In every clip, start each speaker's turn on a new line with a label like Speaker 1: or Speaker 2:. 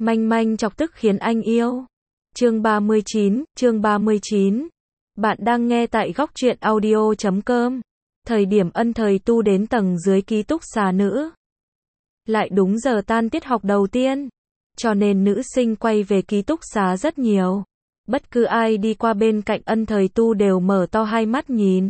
Speaker 1: Manh manh chọc tức khiến anh yêu. Chương 39. Bạn đang nghe tại góc truyện audio.com. Thời điểm Ân Thời Tu đến tầng dưới ký túc xá nữ. Lại đúng giờ tan tiết học đầu tiên. Cho nên nữ sinh quay về ký túc xá rất nhiều. Bất cứ ai đi qua bên cạnh Ân Thời Tu đều mở to hai mắt nhìn.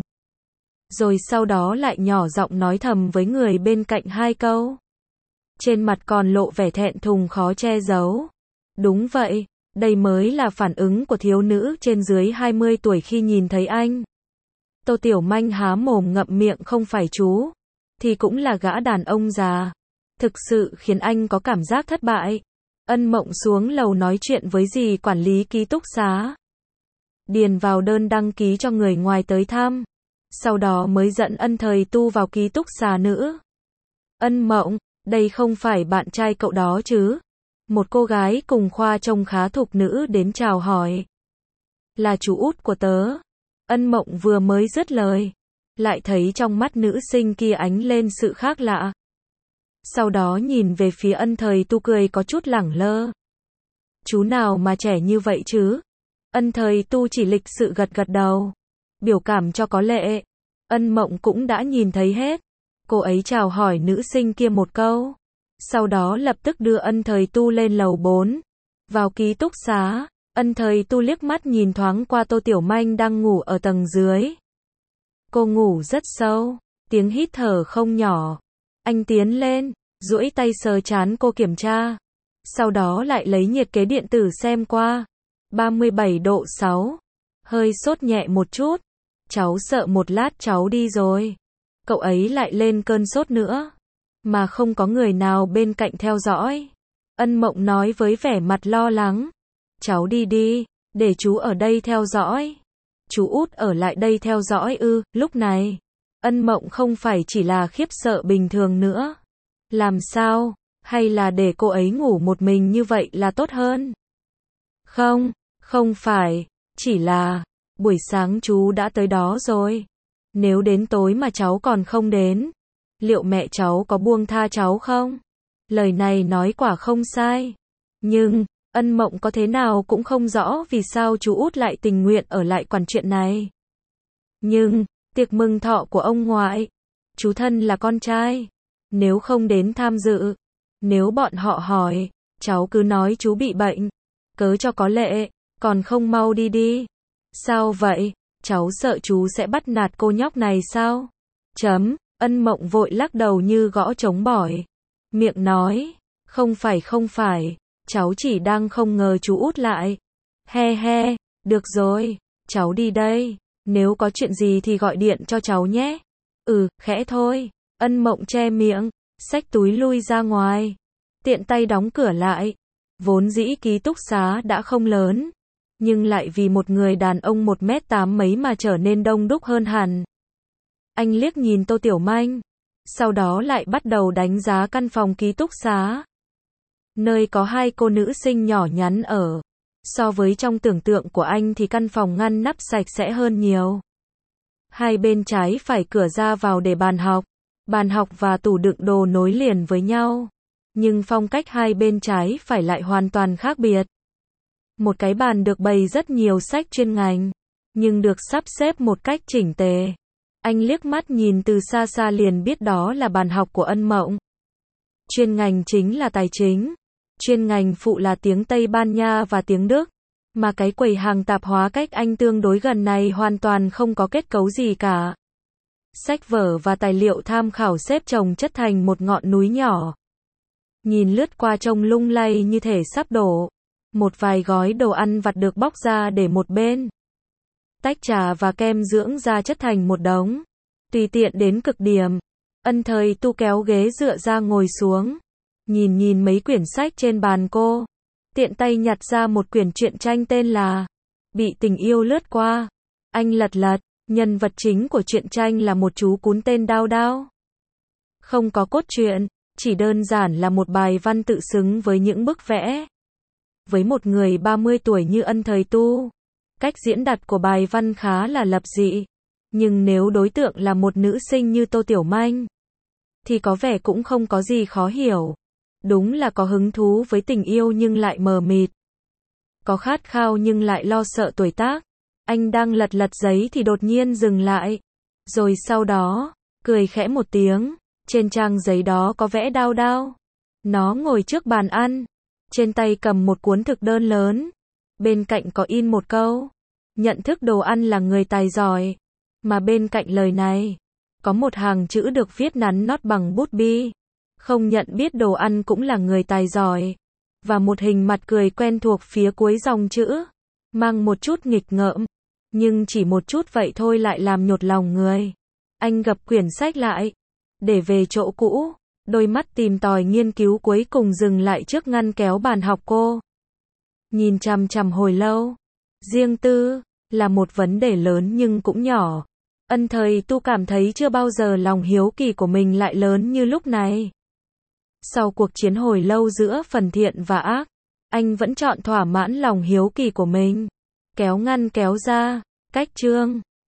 Speaker 1: Rồi sau đó lại nhỏ giọng nói thầm với người bên cạnh hai câu. Trên mặt còn lộ vẻ thẹn thùng khó che giấu. Đúng vậy, đây mới là phản ứng của thiếu nữ trên dưới 20 tuổi khi nhìn thấy anh. Tô Tiểu Manh há mồm ngậm miệng không phải chú, thì cũng là gã đàn ông già. Thực sự khiến anh có cảm giác thất bại. Ân Mộng xuống lầu nói chuyện với dì quản lý ký túc xá. Điền vào đơn đăng ký cho người ngoài tới thăm. Sau đó mới dẫn Ân Thời Tu vào ký túc xá nữ. Ân Mộng, đây không phải bạn trai cậu đó chứ? Một cô gái cùng khoa trông khá thục nữ đến chào hỏi. Là chú út của tớ. Ân Mộng vừa mới dứt lời, lại thấy trong mắt nữ sinh kia ánh lên sự khác lạ. Sau đó nhìn về phía Ân Thời Tu cười có chút lẳng lơ. Chú nào mà trẻ như vậy chứ? Ân Thời Tu chỉ lịch sự gật gật đầu. Biểu cảm cho có lệ. Ân Mộng cũng đã nhìn thấy hết. Cô ấy chào hỏi nữ sinh kia một câu. Sau đó lập tức đưa Ân Thời Tu lên lầu 4. Vào ký túc xá, Ân Thời Tu liếc mắt nhìn thoáng qua Tô Tiểu Manh đang ngủ ở tầng dưới. Cô ngủ rất sâu, tiếng hít thở không nhỏ. Anh tiến lên, duỗi tay sờ trán cô kiểm tra. Sau đó lại lấy nhiệt kế điện tử xem qua. 37 độ 6. Hơi sốt nhẹ một chút. Cháu sợ một lát cháu đi rồi. Cậu ấy lại lên cơn sốt nữa. Mà không có người nào bên cạnh theo dõi. Ân Mộng nói với vẻ mặt lo lắng. Cháu đi đi, để chú ở đây theo dõi. Chú út ở lại đây theo dõi ư? Lúc này, Ân Mộng không phải chỉ là khiếp sợ bình thường nữa. Làm sao? Hay là để cô ấy ngủ một mình như vậy là tốt hơn? Không phải, chỉ là, buổi sáng chú đã tới đó rồi. Nếu đến tối mà cháu còn không đến, liệu mẹ cháu có buông tha cháu không? Lời này nói quả không sai. Nhưng, Ân Mộng có thế nào cũng không rõ vì sao chú út lại tình nguyện ở lại quản chuyện này. Nhưng, tiệc mừng thọ của ông ngoại, chú thân là con trai. Nếu không đến tham dự, nếu bọn họ hỏi, cháu cứ nói chú bị bệnh. Cớ cho có lệ, còn không mau đi đi. Sao vậy? Cháu sợ chú sẽ bắt nạt cô nhóc này sao? Ân Mộng vội lắc đầu như gõ trống bỏi. Miệng nói, không phải, cháu chỉ đang không ngờ chú út lại. He, được rồi, cháu đi đây, nếu có chuyện gì thì gọi điện cho cháu nhé. Khẽ thôi. Ân Mộng che miệng, xách túi lui ra ngoài. Tiện tay đóng cửa lại. Vốn dĩ ký túc xá đã không lớn, nhưng lại vì một người đàn ông 1m8 mấy mà trở nên đông đúc hơn hẳn. Anh liếc nhìn Tô Tiểu Manh, sau đó lại bắt đầu đánh giá căn phòng ký túc xá. Nơi có hai cô nữ sinh nhỏ nhắn ở. So với trong tưởng tượng của anh thì căn phòng ngăn nắp sạch sẽ hơn nhiều. Hai bên trái phải cửa ra vào để bàn học và tủ đựng đồ nối liền với nhau. Nhưng phong cách hai bên trái phải lại hoàn toàn khác biệt. Một cái bàn được bày rất nhiều sách chuyên ngành, nhưng được sắp xếp một cách chỉnh tề. Anh liếc mắt nhìn từ xa xa liền biết đó là bàn học của Ân Mộng. Chuyên ngành chính là tài chính, chuyên ngành phụ là tiếng Tây Ban Nha và tiếng Đức, mà cái quầy hàng tạp hóa cách anh tương đối gần này hoàn toàn không có kết cấu gì cả. Sách vở và tài liệu tham khảo xếp chồng chất thành một ngọn núi nhỏ. Nhìn lướt qua trông lung lay như thể sắp đổ. Một vài gói đồ ăn vặt được bóc ra để một bên. Tách trà và kem dưỡng da chất thành một đống. Tùy tiện đến cực điểm. Ân Thời Tu kéo ghế dựa ra ngồi xuống. Nhìn mấy quyển sách trên bàn cô. Tiện tay nhặt ra một quyển truyện tranh tên là Bị tình yêu lướt qua. Anh lật, nhân vật chính của truyện tranh là một chú cún tên Đao Đao. Không có cốt truyện, chỉ đơn giản là một bài văn tự xứng với những bức vẽ. Với một người 30 tuổi như Ân Thời Tu, cách diễn đạt của bài văn khá là lập dị. Nhưng nếu đối tượng là một nữ sinh như Tô Tiểu Manh, thì có vẻ cũng không có gì khó hiểu. Đúng là có hứng thú với tình yêu nhưng lại mờ mịt. Có khát khao nhưng lại lo sợ tuổi tác. Anh đang lật lật giấy thì đột nhiên dừng lại. Rồi sau đó, cười khẽ một tiếng. Trên trang giấy đó có vẽ Đao Đao. Nó ngồi trước bàn ăn. Trên tay cầm một cuốn thực đơn lớn. Bên cạnh có in một câu. Nhận thức đồ ăn là người tài giỏi. Mà bên cạnh lời này, có một hàng chữ được viết nắn nót bằng bút bi. Không nhận biết đồ ăn cũng là người tài giỏi. Và một hình mặt cười quen thuộc phía cuối dòng chữ. Mang một chút nghịch ngợm. Nhưng chỉ một chút vậy thôi lại làm nhột lòng người. Anh gập quyển sách lại. Để về chỗ cũ. Đôi mắt tìm tòi nghiên cứu cuối cùng dừng lại trước ngăn kéo bàn học cô. Nhìn chằm chằm hồi lâu. Riêng tư, là một vấn đề lớn nhưng cũng nhỏ. Ân Thời Tu cảm thấy chưa bao giờ lòng hiếu kỳ của mình lại lớn như lúc này. Sau cuộc chiến hồi lâu giữa phần thiện và ác, anh vẫn chọn thỏa mãn lòng hiếu kỳ của mình. Kéo ngăn kéo ra, cách chương.